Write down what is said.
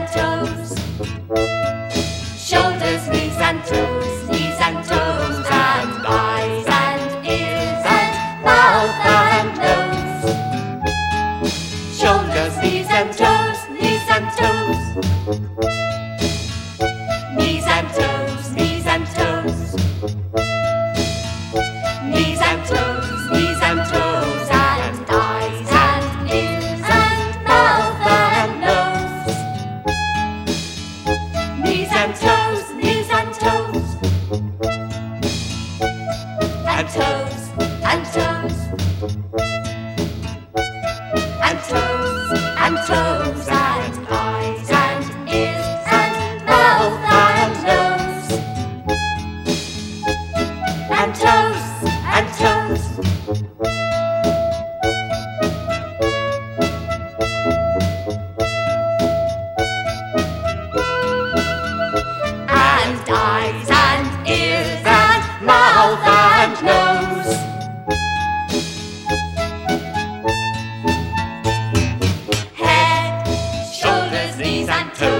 toes. Shoulders, knees and toes, knees and toes, and eyes and ears and mouth and nose. Shoulders, knees and toes, knees and toes. Knees and toes, knees and toes. Knees and toes, knees and toes, and eyes and ears and mouth and nose. Knees and toes, knees and toes. And toes, and toes. And toes, and toes, and eyes and ears and mouth and nose. And toes, and toes. And eyes and ears and mouth and nose. Head, shoulders, knees and toes.